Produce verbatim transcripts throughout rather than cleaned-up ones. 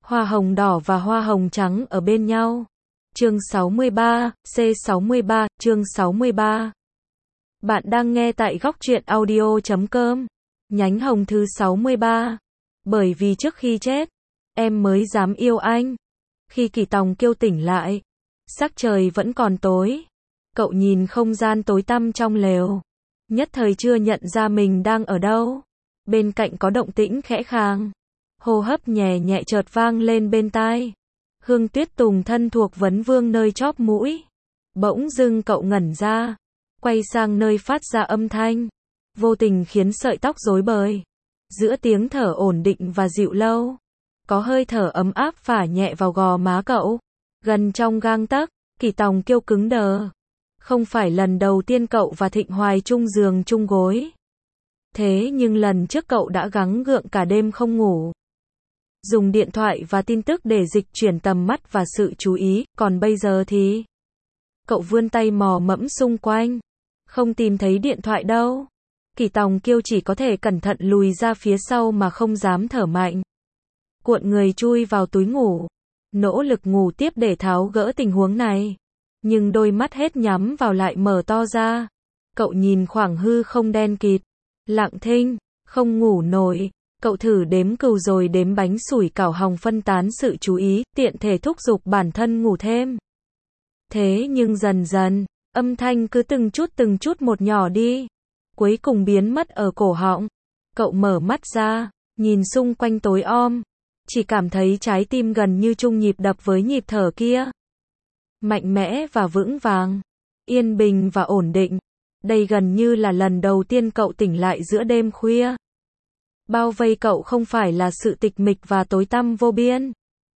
Hoa hồng đỏ và hoa hồng trắng ở bên nhau. Chương sáu mươi ba, C sáu mươi ba, chương sáu mươi ba. Bạn đang nghe tại góc truyện audio chấm com. Nhánh hồng thứ sáu mươi ba. Bởi vì trước khi chết, em mới dám yêu anh. Khi Kỳ Tòng kêu tỉnh lại, sắc trời vẫn còn tối. Cậu nhìn không gian tối tăm trong lều, nhất thời chưa nhận ra mình đang ở đâu. Bên cạnh có động tĩnh khẽ khàng, hô hấp nhẹ nhẹ chợt vang lên bên tai. Hương Tuyết Tùng thân thuộc vấn vương nơi chóp mũi. Bỗng dưng cậu ngẩn ra, quay sang nơi phát ra âm thanh, vô tình khiến sợi tóc rối bời. Giữa tiếng thở ổn định và dịu lâu, có hơi thở ấm áp phả nhẹ vào gò má cậu. Gần trong gang tấc, Kỳ Tòng kêu cứng đờ. Không phải lần đầu tiên cậu và Thịnh Hoài chung giường chung gối. Thế nhưng lần trước cậu đã gắng gượng cả đêm không ngủ, dùng điện thoại và tin tức để dịch chuyển tầm mắt và sự chú ý, còn bây giờ thì cậu vươn tay mò mẫm xung quanh, không tìm thấy điện thoại đâu. Kỳ Tòng kêu chỉ có thể cẩn thận lùi ra phía sau mà không dám thở mạnh. Cuộn người chui vào túi ngủ, nỗ lực ngủ tiếp để tháo gỡ tình huống này. Nhưng đôi mắt hết nhắm vào lại mở to ra. Cậu nhìn khoảng hư không đen kịt, lặng thinh, không ngủ nổi. Cậu thử đếm cừu rồi đếm bánh sủi cảo hòng phân tán sự chú ý, tiện thể thúc giục bản thân ngủ thêm. Thế nhưng dần dần, âm thanh cứ từng chút từng chút một nhỏ đi, cuối cùng biến mất ở cổ họng. Cậu mở mắt ra, nhìn xung quanh tối om, chỉ cảm thấy trái tim gần như chung nhịp đập với nhịp thở kia. Mạnh mẽ và vững vàng, yên bình và ổn định. Đây gần như là lần đầu tiên cậu tỉnh lại giữa đêm khuya. Bao vây cậu không phải là sự tịch mịch và tối tăm vô biên,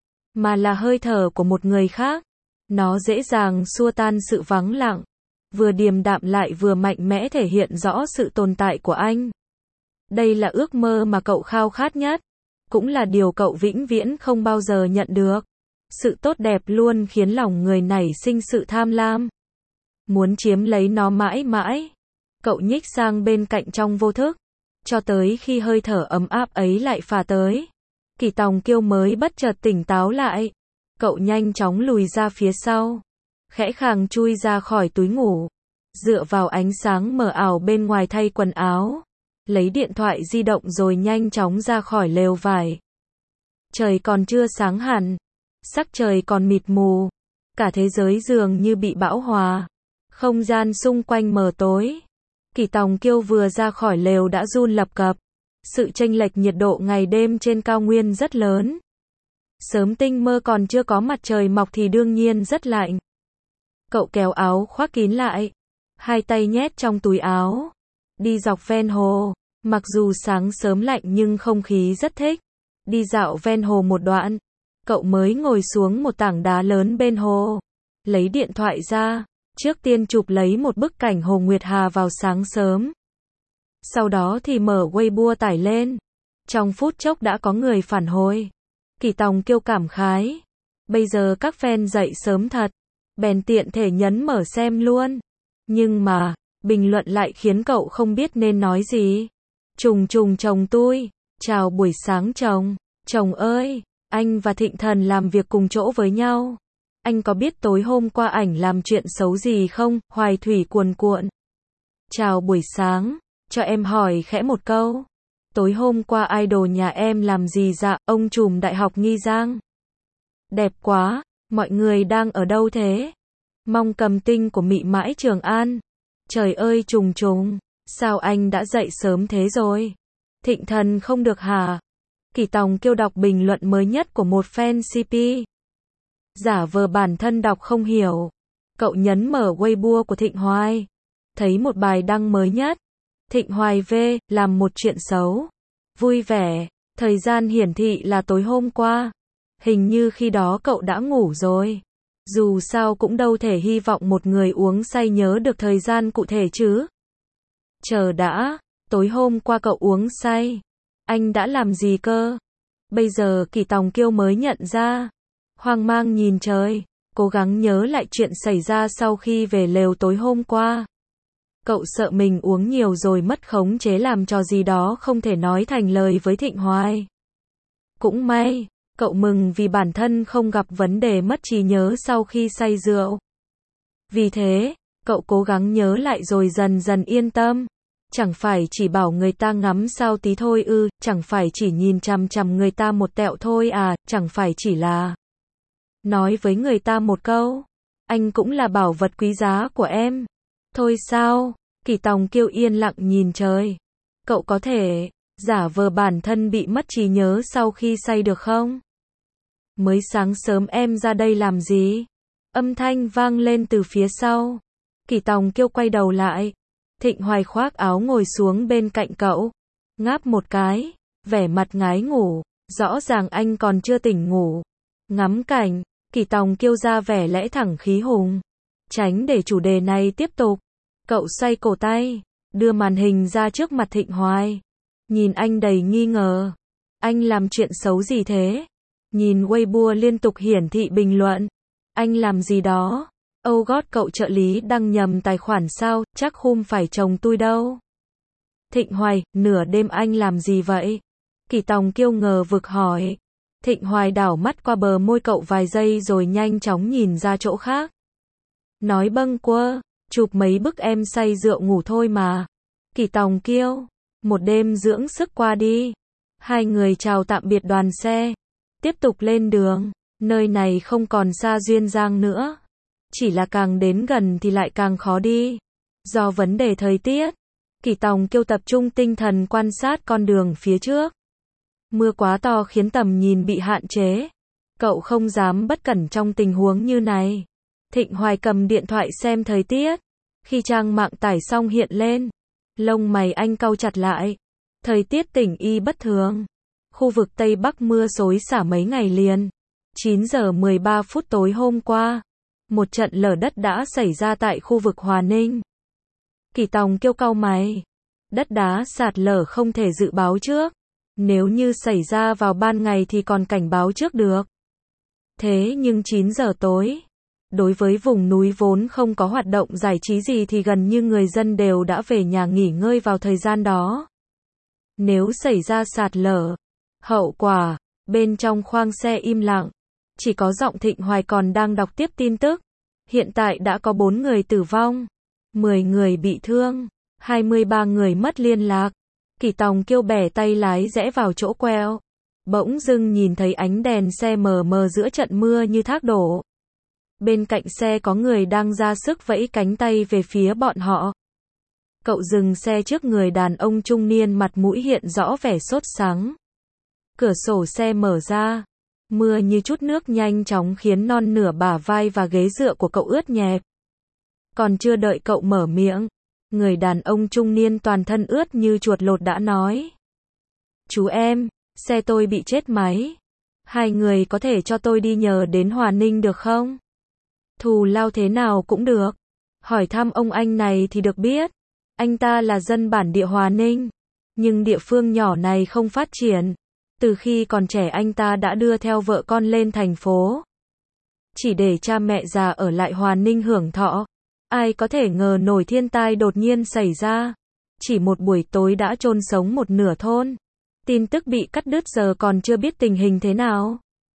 mà là hơi thở của một người khác. Nó dễ dàng xua tan sự vắng lặng, vừa điềm đạm lại vừa mạnh mẽ thể hiện rõ sự tồn tại của anh. Đây là ước mơ mà cậu khao khát nhất, cũng là điều cậu vĩnh viễn không bao giờ nhận được. Sự tốt đẹp luôn khiến lòng người nảy sinh sự tham lam, muốn chiếm lấy nó mãi mãi. Cậu nhích sang bên cạnh trong vô thức, cho tới khi hơi thở ấm áp ấy lại phả tới. Kỳ Tòng kêu mới bất chợt tỉnh táo lại. Cậu nhanh chóng lùi ra phía sau, khẽ khàng chui ra khỏi túi ngủ, dựa vào ánh sáng mờ ảo bên ngoài thay quần áo, lấy điện thoại di động rồi nhanh chóng ra khỏi lều vải. Trời còn chưa sáng hẳn, sắc trời còn mịt mù, cả thế giới dường như bị bão hòa, không gian xung quanh mờ tối. Kỳ Tòng Kiêu vừa ra khỏi lều đã run lập cập. Sự chênh lệch nhiệt độ ngày đêm trên cao nguyên rất lớn. Sớm tinh mơ còn chưa có mặt trời mọc thì đương nhiên rất lạnh. Cậu kéo áo khoác kín lại, hai tay nhét trong túi áo, đi dọc ven hồ. Mặc dù sáng sớm lạnh nhưng không khí rất thích. Đi dạo ven hồ một đoạn, cậu mới ngồi xuống một tảng đá lớn bên hồ, lấy điện thoại ra, trước tiên chụp lấy một bức cảnh Hồ Nguyệt Hà vào sáng sớm. Sau đó thì mở Weibo tải lên. Trong phút chốc đã có người phản hồi. Kỳ Tòng Kiêu cảm khái. Bây giờ các fan dậy sớm thật. Bèn tiện thể nhấn mở xem luôn. Nhưng mà, bình luận lại khiến cậu không biết nên nói gì. Trùng trùng chồng tôi. Chào buổi sáng chồng. Chồng ơi, anh và Thịnh Thần làm việc cùng chỗ với nhau. Anh có biết tối hôm qua ảnh làm chuyện xấu gì không? Hoài thủy cuồn cuộn. Chào buổi sáng, cho em hỏi khẽ một câu. Tối hôm qua idol nhà em làm gì dạ? Ông trùm đại học Nghi Giang. Đẹp quá, mọi người đang ở đâu thế? Mong cầm tinh của Mị Mãi Trường An. Trời ơi trùng trùng, sao anh đã dậy sớm thế rồi? Thịnh Thần không được hả? Kỳ Tòng Kiêu đọc bình luận mới nhất của một fan xê pê. Giả vờ bản thân đọc không hiểu. Cậu nhấn mở Weibo của Thịnh Hoài, thấy một bài đăng mới nhất. Thịnh Hoài V, làm một chuyện xấu. Vui vẻ, thời gian hiển thị là tối hôm qua. Hình như khi đó cậu đã ngủ rồi. Dù sao cũng đâu thể hy vọng một người uống say nhớ được thời gian cụ thể chứ. Chờ đã, tối hôm qua cậu uống say. Anh đã làm gì cơ? Bây giờ Kỳ Tòng Kiêu mới nhận ra. Hoang mang nhìn trời, cố gắng nhớ lại chuyện xảy ra sau khi về lều tối hôm qua. Cậu sợ mình uống nhiều rồi mất khống chế làm trò gì đó không thể nói thành lời với Thịnh Hoài. Cũng may, Cậu mừng vì bản thân không gặp vấn đề mất trí nhớ sau khi say rượu. Vì thế, cậu cố gắng nhớ lại rồi dần dần yên tâm. Chẳng phải chỉ bảo người ta ngắm sao tí thôi ư, chẳng phải chỉ nhìn chằm chằm người ta một tẹo thôi à, chẳng phải chỉ là nói với người ta một câu, anh cũng là bảo vật quý giá của em. Thôi sao? Kỳ Tòng Kiêu yên lặng nhìn trời. Cậu có thể giả vờ bản thân bị mất trí nhớ sau khi say được không? Mới sáng sớm em ra đây làm gì? Âm thanh vang lên từ phía sau. Kỳ Tòng Kiêu quay đầu lại. Thịnh Hoài khoác áo ngồi xuống bên cạnh cậu. Ngáp một cái, vẻ mặt ngái ngủ. Rõ ràng anh còn chưa tỉnh ngủ. Ngắm cảnh, Kỳ Tòng Kiêu ra vẻ lẽ thẳng khí hùng. Tránh để chủ đề này tiếp tục. Cậu xoay cổ tay, đưa màn hình ra trước mặt Thịnh Hoài. Nhìn anh đầy nghi ngờ. Anh làm chuyện xấu gì thế? Nhìn Weibo liên tục hiển thị bình luận. Anh làm gì đó? Oh God, cậu trợ lý đăng nhầm tài khoản sao, chắc không phải chồng tôi đâu. Thịnh Hoài, nửa đêm anh làm gì vậy? Kỳ Tòng Kiêu ngờ vực hỏi. Thịnh Hoài đảo mắt qua bờ môi cậu vài giây rồi nhanh chóng nhìn ra chỗ khác. Nói bâng quơ, chụp mấy bức em say rượu ngủ thôi mà. Kỳ Tòng Kiêu, một đêm dưỡng sức qua đi. Hai người chào tạm biệt đoàn xe. Tiếp tục lên đường, nơi này không còn xa Duyên Giang nữa. Chỉ là càng đến gần thì lại càng khó đi. Do vấn đề thời tiết, Kỳ Tòng Kiêu tập trung tinh thần quan sát con đường phía trước. Mưa quá to khiến tầm nhìn bị hạn chế. Cậu không dám bất cẩn trong tình huống như này. Thịnh Hoài cầm điện thoại xem thời tiết. Khi trang mạng tải xong hiện lên, lông mày anh cau chặt lại. Thời tiết tỉnh y bất thường. Khu vực Tây Bắc mưa xối xả mấy ngày liền. chín giờ mười ba phút tối hôm qua, một trận lở đất đã xảy ra tại khu vực Hòa Ninh. Kỳ Tòng Kiêu cau mày. Đất đá sạt lở không thể dự báo trước. Nếu như xảy ra vào ban ngày thì còn cảnh báo trước được. Thế nhưng chín giờ tối, đối với vùng núi vốn không có hoạt động giải trí gì thì gần như người dân đều đã về nhà nghỉ ngơi vào thời gian đó. Nếu xảy ra sạt lở, hậu quả, bên trong khoang xe im lặng. Chỉ có giọng Thịnh Hoài còn đang đọc tiếp tin tức. Hiện tại đã có bốn người tử vong, mười người bị thương, hai mươi ba người mất liên lạc. Kỳ Tòng Kiêu bẻ tay lái rẽ vào chỗ quẹo. Bỗng dưng nhìn thấy ánh đèn xe mờ mờ giữa trận mưa như thác đổ. Bên cạnh xe có người đang ra sức vẫy cánh tay về phía bọn họ. Cậu dừng xe trước người đàn ông trung niên, mặt mũi hiện rõ vẻ sốt sắng. Cửa sổ xe mở ra. Mưa như chút nước nhanh chóng khiến non nửa bả vai và ghế dựa của cậu ướt nhẹp. Còn chưa đợi cậu mở miệng, người đàn ông trung niên toàn thân ướt như chuột lột đã nói. Chú em, xe tôi bị chết máy. Hai người có thể cho tôi đi nhờ đến Hòa Ninh được không? Thù lao thế nào cũng được. Hỏi thăm ông anh này thì được biết. Anh ta là dân bản địa Hòa Ninh. Nhưng địa phương nhỏ này không phát triển. Từ khi còn trẻ anh ta đã đưa theo vợ con lên thành phố. Chỉ để cha mẹ già ở lại Hòa Ninh hưởng thọ. Ai có thể ngờ nổi thiên tai đột nhiên xảy ra. Chỉ một buổi tối đã chôn sống một nửa thôn. Tin tức bị cắt đứt giờ còn chưa biết tình hình thế nào.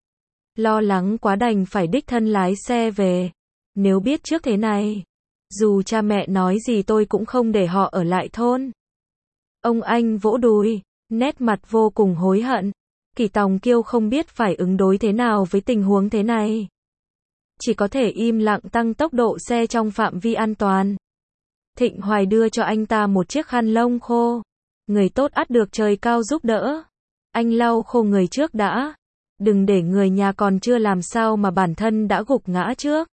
Lo lắng quá đành phải đích thân lái xe về. Nếu biết trước thế này, dù cha mẹ nói gì tôi cũng không để họ ở lại thôn. Ông anh vỗ đùi, nét mặt vô cùng hối hận. Kỳ Tòng Kiêu không biết phải ứng đối thế nào với tình huống thế này. Chỉ có thể im lặng tăng tốc độ xe trong phạm vi an toàn. Thịnh Hoài đưa cho anh ta một chiếc khăn lông khô. Người tốt ắt được trời cao giúp đỡ. Anh lau khô người trước đã. Đừng để người nhà còn chưa làm sao mà bản thân đã gục ngã trước.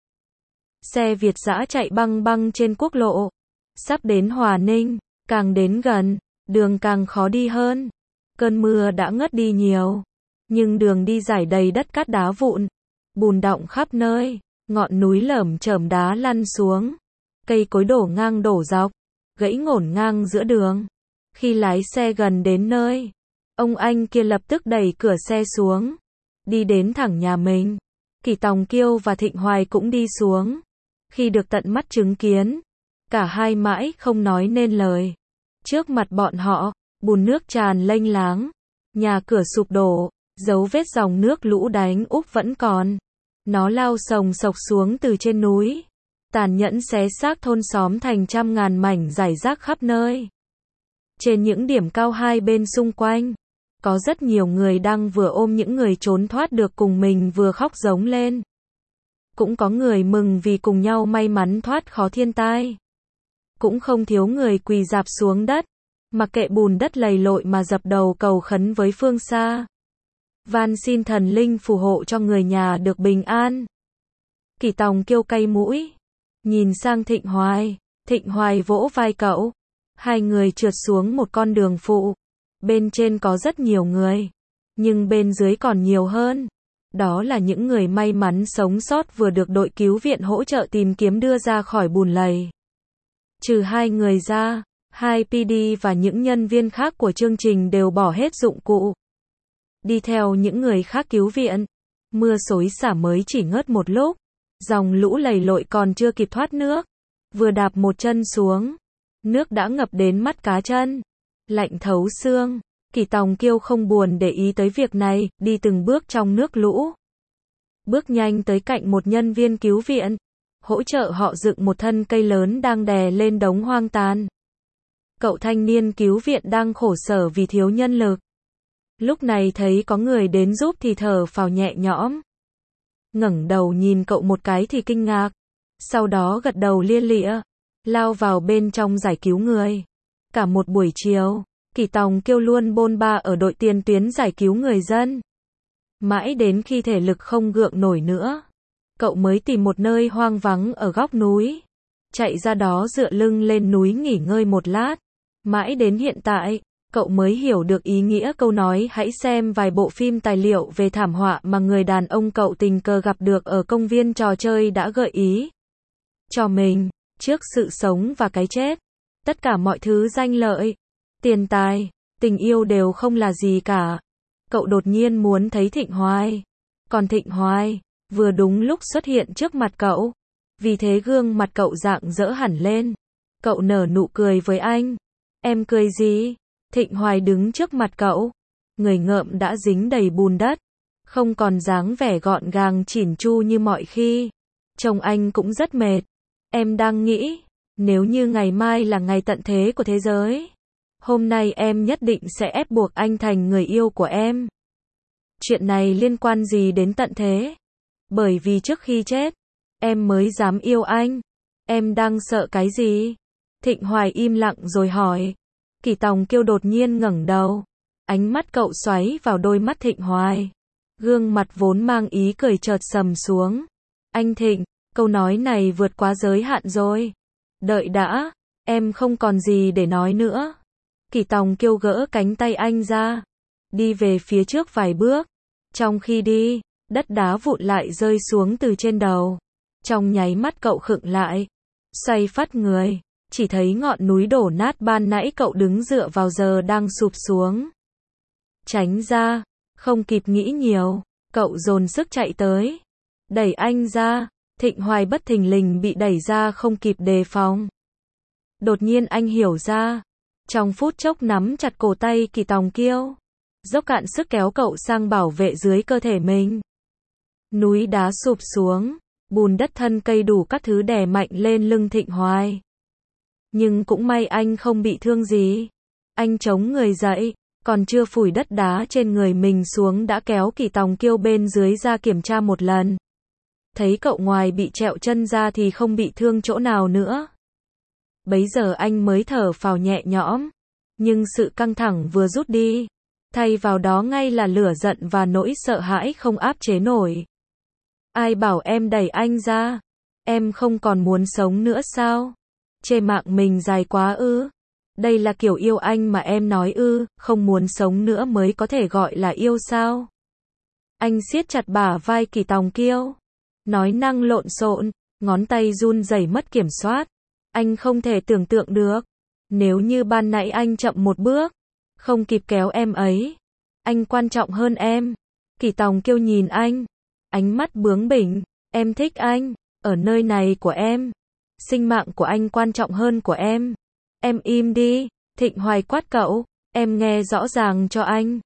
Xe Việt dã chạy băng băng trên quốc lộ. Sắp đến Hòa Ninh, càng đến gần, đường càng khó đi hơn. Cơn mưa đã ngớt đi nhiều. Nhưng đường đi dải đầy đất cát đá vụn. Bùn đọng khắp nơi. Ngọn núi lởm chởm đá lăn xuống. Cây cối đổ ngang đổ dọc. Gãy ngổn ngang giữa đường. Khi lái xe gần đến nơi, ông anh kia lập tức đẩy cửa xe xuống. Đi đến thẳng nhà mình. Kỳ Tòng Kiêu và Thịnh Hoài cũng đi xuống. Khi được tận mắt chứng kiến, cả hai mãi không nói nên lời. Trước mặt bọn họ, bùn nước tràn lênh láng. Nhà cửa sụp đổ, Dấu vết dòng nước lũ đánh úp vẫn còn. Nó lao sồng sộc xuống từ trên núi, tàn nhẫn xé xác thôn xóm thành trăm ngàn mảnh rải rác khắp nơi. Trên những điểm cao hai bên xung quanh, có rất nhiều người đang vừa ôm những người trốn thoát được cùng mình vừa khóc giống lên. Cũng có người mừng vì cùng nhau may mắn thoát khó thiên tai. Cũng không thiếu người quỳ rạp xuống đất, mặc kệ bùn đất lầy lội mà dập đầu cầu khấn với phương xa. Van xin thần linh phù hộ cho người nhà được bình an. Kỳ Tòng kêu cay mũi, nhìn sang Thịnh Hoài, Thịnh Hoài vỗ vai cậu. Hai người trượt xuống một con đường phụ. Bên trên có rất nhiều người, nhưng bên dưới còn nhiều hơn. Đó là những người may mắn sống sót vừa được đội cứu viện hỗ trợ tìm kiếm đưa ra khỏi bùn lầy. Trừ hai người ra, hai pê đê và những nhân viên khác của chương trình đều bỏ hết dụng cụ. Đi theo những người khác cứu viện. Mưa xối xả mới chỉ ngớt một lúc. Dòng lũ lầy lội còn chưa kịp thoát nước. Vừa đạp một chân xuống, nước đã ngập đến mắt cá chân. Lạnh thấu xương. Kỳ Tòng Kiêu không buồn để ý tới việc này, đi từng bước trong nước lũ. Bước nhanh tới cạnh một nhân viên cứu viện, hỗ trợ họ dựng một thân cây lớn đang đè lên đống hoang tàn. Cậu thanh niên cứu viện đang khổ sở vì thiếu nhân lực. Lúc này thấy có người đến giúp thì thở phào nhẹ nhõm. Ngẩng đầu nhìn cậu một cái thì kinh ngạc. Sau đó gật đầu lia lịa, lao vào bên trong giải cứu người. Cả một buổi chiều, Kỳ Tòng Kiêu luôn bôn ba ở đội tiền tuyến giải cứu người dân. Mãi đến khi thể lực không gượng nổi nữa, cậu mới tìm một nơi hoang vắng ở góc núi. Chạy ra đó dựa lưng lên núi nghỉ ngơi một lát. Mãi đến hiện tại, cậu mới hiểu được ý nghĩa câu nói hãy xem vài bộ phim tài liệu về thảm họa mà người đàn ông cậu tình cờ gặp được ở công viên trò chơi đã gợi ý cho mình. Trước sự sống và cái chết, tất cả mọi thứ danh lợi, tiền tài, tình yêu đều không là gì cả. Cậu đột nhiên muốn thấy Thịnh Hoài. Còn Thịnh Hoài, vừa đúng lúc xuất hiện trước mặt cậu. Vì thế gương mặt cậu rạng rỡ hẳn lên. Cậu nở nụ cười với anh. Em cười gì? Thịnh Hoài đứng trước mặt cậu. Người ngợm đã dính đầy bùn đất. Không còn dáng vẻ gọn gàng chỉn chu như mọi khi. Trông anh cũng rất mệt. Em đang nghĩ, nếu như ngày mai là ngày tận thế của thế giới, hôm nay em nhất định sẽ ép buộc anh thành người yêu của em. Chuyện này liên quan gì đến tận thế? Bởi vì trước khi chết, em mới dám yêu anh. Em đang sợ cái gì? Thịnh Hoài im lặng rồi hỏi. Kỳ Tòng Kiêu đột nhiên ngẩng đầu. Ánh mắt cậu xoáy vào đôi mắt Thịnh Hoài. Gương mặt vốn mang ý cười chợt sầm xuống. Anh Thịnh, câu nói này vượt quá giới hạn rồi. Đợi đã, em không còn gì để nói nữa. Kỳ Tòng Kiêu gỡ cánh tay anh ra, đi về phía trước vài bước. Trong khi đi, đất đá vụn lại rơi xuống từ trên đầu. Trong nháy mắt cậu khựng lại, xoay phắt người, chỉ thấy ngọn núi đổ nát ban nãy cậu đứng dựa vào giờ đang sụp xuống. Tránh ra, không kịp nghĩ nhiều, cậu dồn sức chạy tới, đẩy anh ra. Thịnh Hoài bất thình lình bị đẩy ra không kịp đề phòng. Đột nhiên anh hiểu ra, trong phút chốc nắm chặt cổ tay Kỳ Tòng Kiêu, dốc cạn sức kéo cậu sang bảo vệ dưới cơ thể mình. Núi đá sụp xuống, bùn đất thân cây đủ các thứ đè mạnh lên lưng Thịnh Hoài. Nhưng cũng may anh không bị thương gì. Anh chống người dậy, còn chưa phủi đất đá trên người mình xuống đã kéo Kỳ Tòng Kiêu bên dưới ra kiểm tra một lần. Thấy cậu ngoài bị trẹo chân ra thì không bị thương chỗ nào nữa. Bấy giờ anh mới thở phào nhẹ nhõm. Nhưng sự căng thẳng vừa rút đi, thay vào đó ngay là lửa giận và nỗi sợ hãi không áp chế nổi. Ai bảo em đẩy anh ra? Em không còn muốn sống nữa sao? Chê mạng mình dài quá ư? Đây là kiểu yêu anh mà em nói ư? Không muốn sống nữa mới có thể gọi là yêu sao? Anh siết chặt bả vai Kỳ Tòng Kiêu, nói năng lộn xộn, ngón tay run rẩy mất kiểm soát. Anh không thể tưởng tượng được, nếu như ban nãy anh chậm một bước, không kịp kéo em ấy, anh quan trọng hơn em. Kỳ Tòng Kiêu nhìn anh, ánh mắt bướng bỉnh. Em thích anh, ở nơi này của em, sinh mạng của anh quan trọng hơn của em. Em im đi. Thịnh Hoài quát cậu, em nghe rõ ràng cho anh.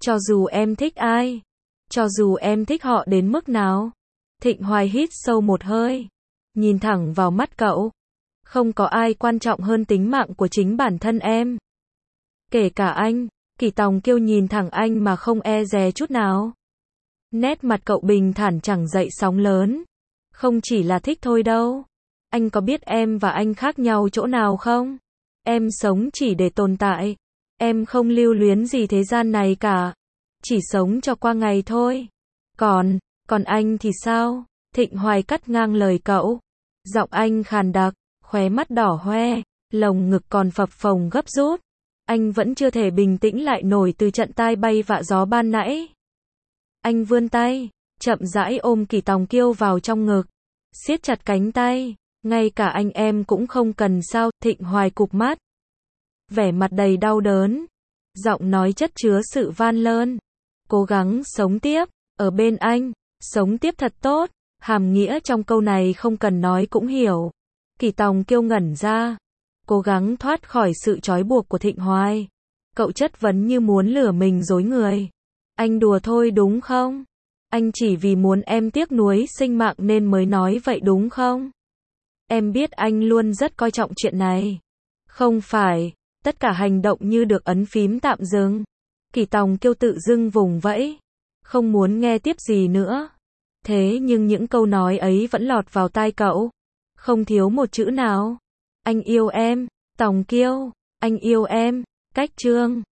Cho dù em thích ai, cho dù em thích họ đến mức nào. Thịnh Hoài hít sâu một hơi, nhìn thẳng vào mắt cậu. Không có ai quan trọng hơn tính mạng của chính bản thân em. Kể cả anh. Kỷ Tòng Kiêu nhìn thẳng anh mà không e dè chút nào. Nét mặt cậu bình thản chẳng dậy sóng lớn. Không chỉ là thích thôi đâu. Anh có biết em và anh khác nhau chỗ nào không? Em sống chỉ để tồn tại. Em không lưu luyến gì thế gian này cả. Chỉ sống cho qua ngày thôi. Còn, còn anh thì sao? Thịnh Hoài cắt ngang lời cậu. Giọng anh khàn đặc, khóe mắt đỏ hoe, lồng ngực còn phập phồng gấp rút. Anh vẫn chưa thể bình tĩnh lại nổi từ trận tai bay vạ gió ban nãy. Anh vươn tay, chậm rãi ôm Kỷ Tòng Kiêu vào trong ngực, siết chặt cánh tay. Ngay cả anh em cũng không cần sao. Thịnh Hoài cụp mắt, vẻ mặt đầy đau đớn, giọng nói chất chứa sự van lơn. Cố gắng sống tiếp, ở bên anh, sống tiếp thật tốt. Hàm nghĩa trong câu này không cần nói cũng hiểu. Kỷ Tòng Kiêu ngẩn ra, cố gắng thoát khỏi sự trói buộc của Thịnh Hoài. Cậu chất vấn như muốn lừa mình dối người. Anh đùa thôi đúng không? Anh chỉ vì muốn em tiếc nuối sinh mạng nên mới nói vậy đúng không? Em biết anh luôn rất coi trọng chuyện này. Không phải, tất cả hành động như được ấn phím tạm dừng. Kỷ Tòng Kiêu tự dưng vùng vẫy, không muốn nghe tiếp gì nữa. Thế nhưng những câu nói ấy vẫn lọt vào tai cậu, không thiếu một chữ nào. Anh yêu em, Tòng Kiêu, anh yêu em. Cách chương